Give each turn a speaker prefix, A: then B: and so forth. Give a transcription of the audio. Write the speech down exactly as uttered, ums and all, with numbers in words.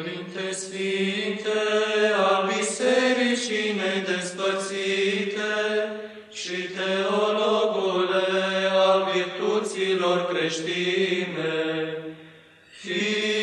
A: Părinte Sfinte, al Bisericii nedespărțite și teologule al virtuților creștine, fii